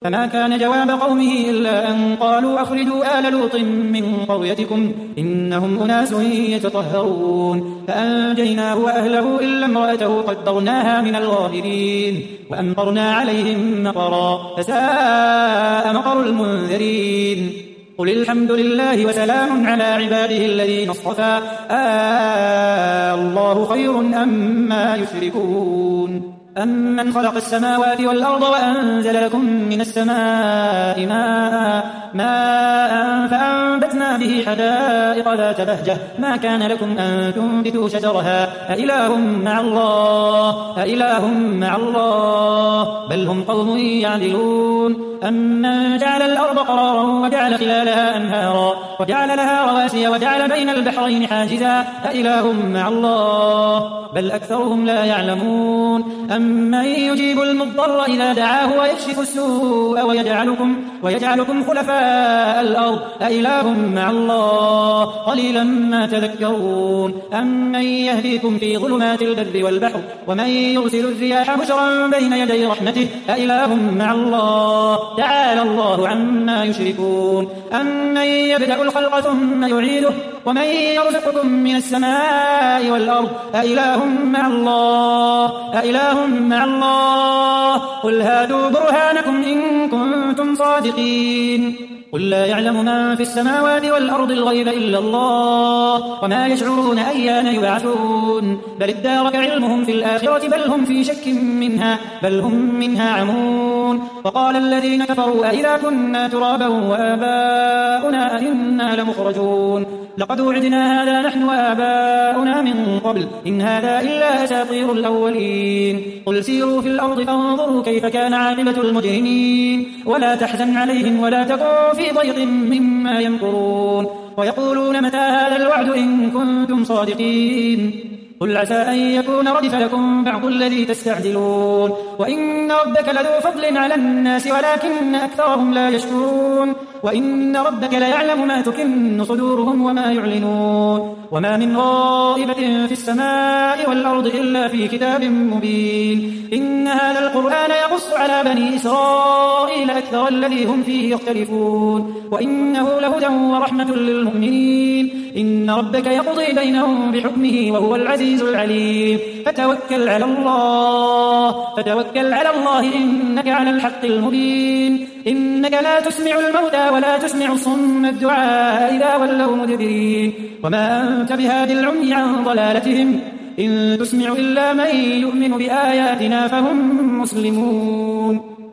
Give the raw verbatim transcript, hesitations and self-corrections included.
فما كان جواب قومه إلا أن قالوا أخرجوا آل لوط من قريتكم إنهم أناس يتطهرون فأنجيناه وأهله إلا امرأته قدرناها من الغابرين وأمطرنا عليهم مطرا فساء مطر المنذرين قل الحمد لله وسلام على عباده الذين اصطفى آه الله خير أما يشركون أمن خلق السماوات والأرض وأنزل لكم من السماء ماء ماء فأنبتنا به حدائق ذات بهجة ما كان لكم أن تنبتوا شجرها أإله مع الله أإله مع الله بل هم قوم يعدلون أمن جعل الأرض قرارا وجعل خلالها أنهارا وجعل لها رواسي وجعل بين البحرين حاجزا أإله مع الله بل أكثرهم لا يعلمون أمن يجيب المضطر إذا دعاه ويكشف السوء ويجعلكم, ويجعلكم خلفاء الأرض أإله مع الله قليلا ما تذكرون أمن يهديكم في ظلمات البر والبحر ومن يرسل الرياح بشرا بين يدي رحمته أإله مع الله تعالى الله عما يشركون أمن يبدأ الخلق ثم يعيده ومن يرزقكم من السماء والأرض أإله مع الله أإله مع الله قل هاتوا برهانكم إن كنتم صادقين قل لا يعلم من في السماوات والأرض الغيب إلا الله وما يشعرون أيان يبعثون بل ادارك علمهم في الآخرة بل هم في شك منها بل هم منها عمون وقال الذين كفروا أئذا كنا ترابا وآباؤنا أئنا لمخرجون لقد وعدنا هذا نحن وآباؤنا من قبل إن هذا إلا أساطير الأولين قل سيروا في الأرض فانظروا كيف كان عاقبة المجرمين ولا تحزن عليهم ولا تكن في ضيق مما يمكرون ويقولون متى هذا الوعد إن كنتم صادقين قل عسى أن يكون ردف لكم بعض الذي تستعجلون وإن ربك لذو فضل على الناس ولكن أكثرهم لا يشكرون وإن ربك ليعلم ما تكن صدورهم وما يعلنون وما من غائبة في السماء والأرض إلا في كتاب مبين إن هذا القرآن يقص على بني إسرائيل أكثر الذي هم فيه يختلفون وإنه لهدى ورحمة للمؤمنين إن ربك يقضي بينهم بحكمه وهو العزيز العليم فتوكل على الله فتوكل على الله إنك على الحق المبين إنك لا تسمع الموتى ولا تسمع الصم الدعاء إذا ولوا مدبرين وما أنت بهاد العمي عن ضلالتهم إن تسمع إلا من يؤمن بآياتنا فهم مسلمون